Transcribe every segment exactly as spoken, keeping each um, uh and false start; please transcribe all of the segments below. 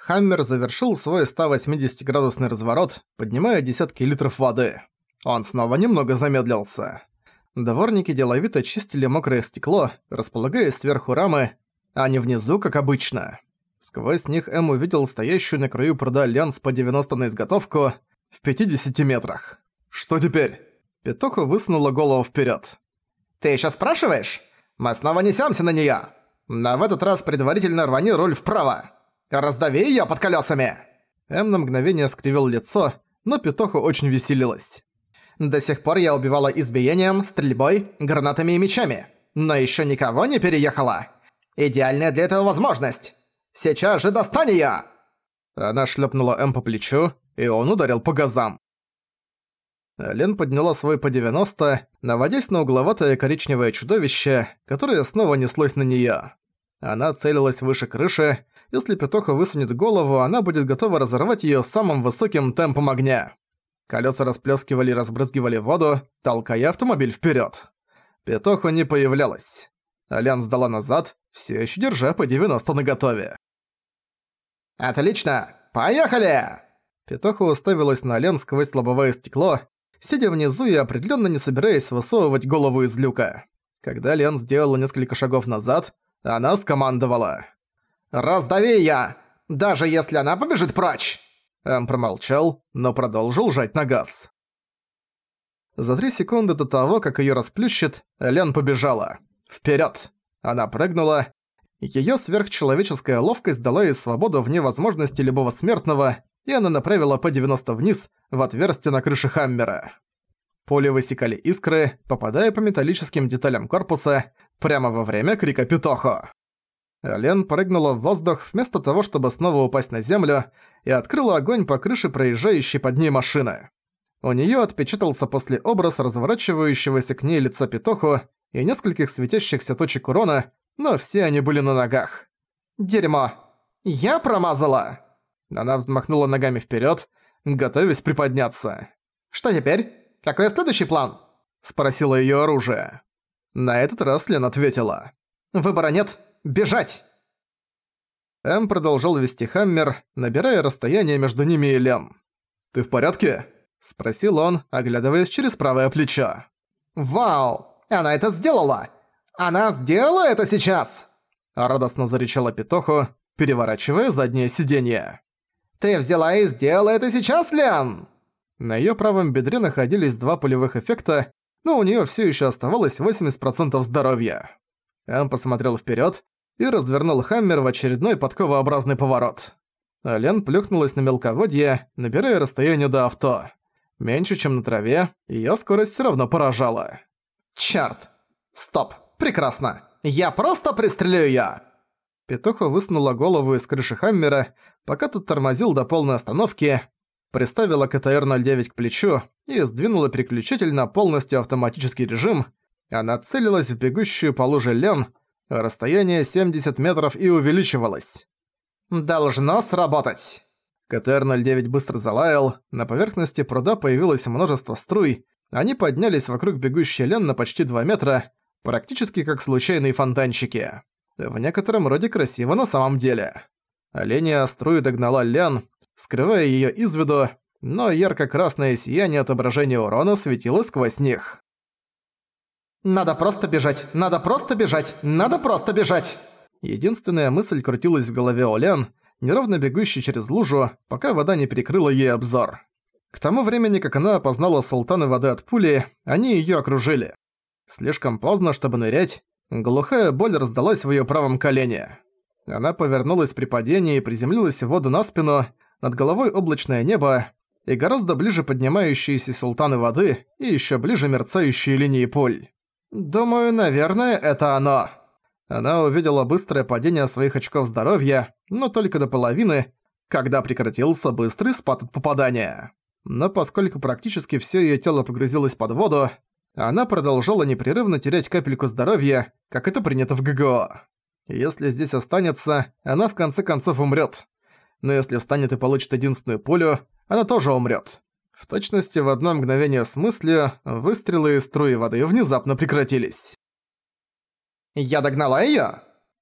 Хаммер завершил свой сто восьмидесятиградусный разворот, поднимая десятки литров воды. Он снова немного замедлился. Дворники деловито чистили мокрое стекло, располагаясь сверху рамы, а не внизу, как обычно. Сквозь них Эм увидел стоящую на краю пруда Ленс по девяносто на изготовку в пятидесяти метрах. «Что теперь?» Петуха высунула голову вперед. «Ты ещё спрашиваешь? Мы снова несёмся на неё. Но в этот раз предварительно рвани руль вправо. Раздави её под колёсами!» Эм на мгновение скривил лицо, но Петуха очень веселилась. «До сих пор я убивала избиением, стрельбой, гранатами и мечами, но ещё никого не переехала. Идеальная для этого возможность. Сейчас же достань её!» Она шлёпнула Эм по плечу, и он ударил по газам. Лен подняла свой по девяносто, наводясь на угловатое коричневое чудовище, которое снова неслось на неё. Она целилась выше крыши. Если Петуха высунет голову, она будет готова разорвать её самым высоким темпом огня. Колёса расплёскивали и разбрызгивали воду, толкая автомобиль вперёд. Петуха не появлялась. Лен сдала назад, всё ещё держа по девяносто наготове. «Отлично! Поехали!» Петуха уставилась на Лен сквозь лобовое стекло, сидя внизу и определённо не собираясь высовывать голову из люка. Когда Лен сделала несколько шагов назад, она скомандовала: «Раздави я! Даже если она побежит прочь!» Эм промолчал, но продолжил жать на газ. За три секунды до того, как её расплющит, Лен побежала. Вперёд! Она прыгнула. Её сверхчеловеческая ловкость дала ей свободу вне возможности любого смертного, и она направила по девяносто вниз, в отверстие на крыше Хаммера. Пули высекали искры, попадая по металлическим деталям корпуса, прямо во время крика «Петухо!». Лен прыгнула в воздух вместо того, чтобы снова упасть на землю, и открыла огонь по крыше проезжающей под ней машины. У неё отпечатался послеобраз разворачивающегося к ней лица Петухо и нескольких светящихся точек урона, но все они были на ногах. «Дерьмо! Я промазала!» Она взмахнула ногами вперёд, готовясь приподняться. «Что теперь? Какой следующий план?» – спросила её оружие. На этот раз Лен ответила: «Выбора нет. Бежать!» Эм продолжал вести Хаммер, набирая расстояние между ними и Лен. «Ты в порядке?» – спросил он, оглядываясь через правое плечо. «Вау! Она это сделала! Она сделала это сейчас!» – радостно зарычала Петухо, переворачивая заднее сиденье. «Ты взяла и сделала это сейчас, Лен!» На её правом бедре находились два пулевых эффекта, но у неё всё ещё оставалось восемьдесят процентов здоровья. Эм посмотрел вперёд и развернул Хаммер в очередной подковообразный поворот. А Лен плюхнулась на мелководье, набирая расстояние до авто. Меньше, чем на траве, её скорость всё равно поражала. «Чёрт! Стоп! Прекрасно! Я просто пристрелю её!» Петуха высунула голову из крыши Хаммера, пока тут тормозил до полной остановки, приставила ка тэ эр ноль девять к плечу и сдвинула переключатель на полностью автоматический режим. Она целилась в бегущую по луже Лен, расстояние семьдесят метров и увеличивалось. «Должно сработать!» ка тэ эр ноль девять быстро залаял, на поверхности пруда появилось множество струй, они поднялись вокруг бегущей Лен на почти два метра, практически как случайные фонтанчики. В некотором роде красиво на самом деле. Оленья струи догнала Лен, скрывая её из виду, но ярко-красное сияние отображения урона светило сквозь них. «Надо просто бежать! Надо просто бежать! Надо просто бежать!» Единственная мысль крутилась в голове у Лен, неровно бегущей через лужу, пока вода не перекрыла ей обзор. К тому времени, как она опознала султаны воды от пули, они её окружили. Слишком поздно, чтобы нырять, глухая боль раздалась в её правом колене. Она повернулась при падении и приземлилась в воду на спину, над головой облачное небо и гораздо ближе поднимающиеся султаны воды и ещё ближе мерцающие линии пуль. «Думаю, наверное, это оно». Она увидела быстрое падение своих очков здоровья, но только до половины, когда прекратился быстрый спад от попадания. Но поскольку практически всё её тело погрузилось под воду, она продолжала непрерывно терять капельку здоровья, как это принято в гэ гэ о. Если здесь останется, она в конце концов умрёт. Но если встанет и получит единственную пулю, она тоже умрёт. В точности в одно мгновение с мыслью выстрелы и струи воды внезапно прекратились. «Я догнала её?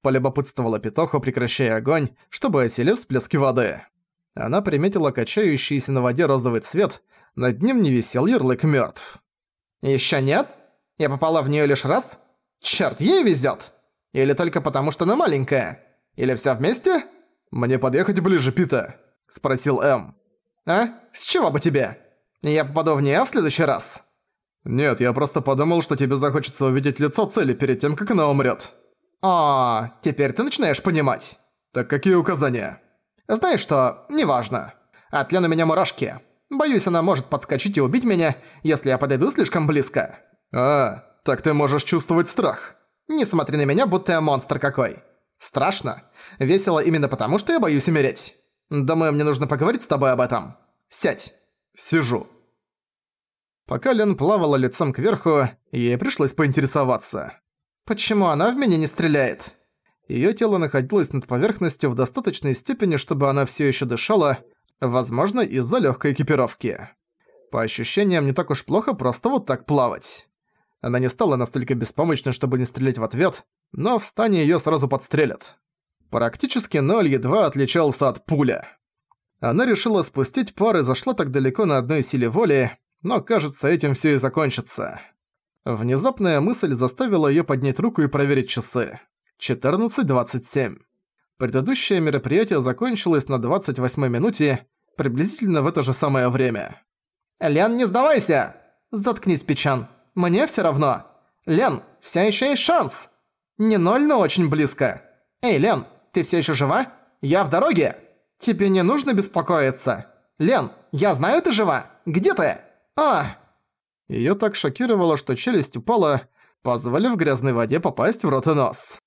Полюбопытствовала Петохо, прекращая огонь, чтобы осилить всплески воды. Она приметила качающийся на воде розовый цвет, над ним не висел ярлык «Мёртв». «Ещё нет? Я попала в неё лишь раз? Чёрт, ей везёт! Или только потому, что она маленькая? Или всё вместе?» «Мне подъехать ближе, Пита?» – спросил М. «А? С чего бы тебе? Я попаду в неё в следующий раз?» «Нет, я просто подумал, что тебе захочется увидеть лицо цели перед тем, как она умрёт». «О, теперь ты начинаешь понимать». «Так какие указания?» «Знаешь что, неважно. От Лены у меня мурашки. Боюсь, она может подскочить и убить меня, если я подойду слишком близко». «А, так ты можешь чувствовать страх». «Не смотри на меня, будто я монстр какой. Страшно. Весело именно потому, что я боюсь умереть. Думаю, мне нужно поговорить с тобой об этом. Сядь». «Сижу». Пока Лен плавала лицом кверху, ей пришлось поинтересоваться. Почему она в меня не стреляет? Её тело находилось над поверхностью в достаточной степени, чтобы она всё ещё дышала, возможно, из-за лёгкой экипировки. По ощущениям, не так уж плохо просто вот так плавать. Она не стала настолько беспомощной, чтобы не стрелять в ответ, но в стане её сразу подстрелят. Практически ноль едва отличался от пуля. Она решила спустить пар и зашла так далеко на одной силе воли, но, кажется, этим всё и закончится. Внезапная мысль заставила её поднять руку и проверить часы. четырнадцать двадцать семь. Предыдущее мероприятие закончилось на двадцать восьмой минуте, приблизительно в это же самое время. «Лен, не сдавайся!» «Заткнись, Печан. Мне всё равно. Лен, всё ещё есть шанс!» «Не ноль, но очень близко. Эй, Лен, ты всё ещё жива? Я в дороге. Тебе не нужно беспокоиться. Лен, я знаю, ты жива. Где ты? А!» Её так шокировало, что челюсть упала, позволив грязной воде попасть в рот и нос.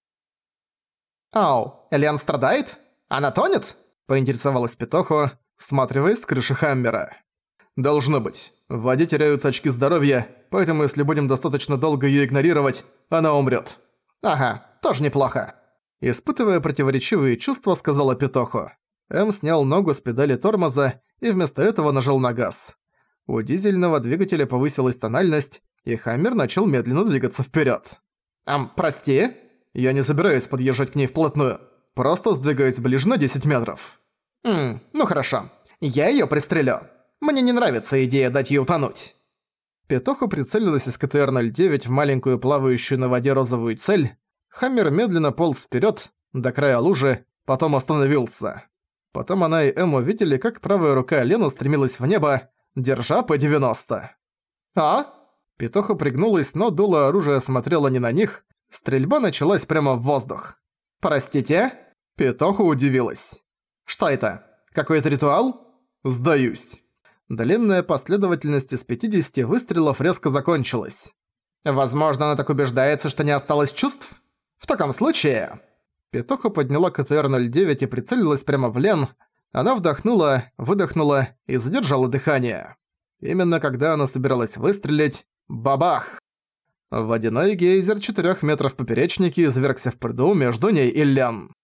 «Ау, Лен страдает? Она тонет?» – поинтересовалась Петохо, всматриваясь с крыши Хаммера. «Должно быть. В воде теряются очки здоровья, поэтому если будем достаточно долго её игнорировать, она умрёт». «Ага, тоже неплохо». Испытывая противоречивые чувства, сказала Петохо. М снял ногу с педали тормоза и вместо этого нажал на газ. У дизельного двигателя повысилась тональность, и Хаммер начал медленно двигаться вперёд. «Ам, прости?» «Я не собираюсь подъезжать к ней вплотную, просто сдвигаюсь ближе на десять метров». «Ммм, ну хорошо. Я её пристрелю. Мне не нравится идея дать ей утонуть». Петохо прицелилась из ка тэ эр ноль девять в маленькую плавающую на воде розовую цель. Хаммер медленно полз вперёд, до края лужи, потом остановился. Потом она и Эм увидели, как правая рука Лены устремилась в небо, держа Пэ девяносто. «А?» Петохо пригнулась, но дуло оружия смотрело не на них. Стрельба началась прямо в воздух. «Простите?» Петохо удивилась. «Что это? Какой-то ритуал?» «Сдаюсь». Длинная последовательность из пятидесяти выстрелов резко закончилась. «Возможно, она так убеждается, что не осталось чувств? В таком случае...» Петохо подняла ка тэ эр ноль девять и прицелилась прямо в Лен. Она вдохнула, выдохнула и задержала дыхание. Именно когда она собиралась выстрелить... Бабах! Водяной гейзер четырёх метров в поперечнике извергся в пруду между ней и Лен.